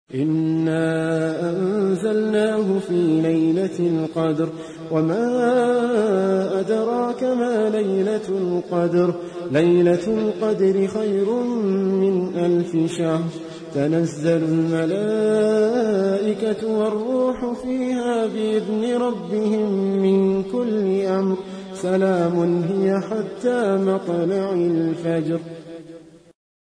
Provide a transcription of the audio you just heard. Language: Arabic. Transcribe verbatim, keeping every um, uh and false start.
إنا أنزلناه في ليلة القدر وما أدراك ما ليلة القدر ليلة القدر خير من ألف شهر تنزل الملائكة والروح فيها بإذن ربهم من كل أمر سلام هي حتى مطلع الفجر.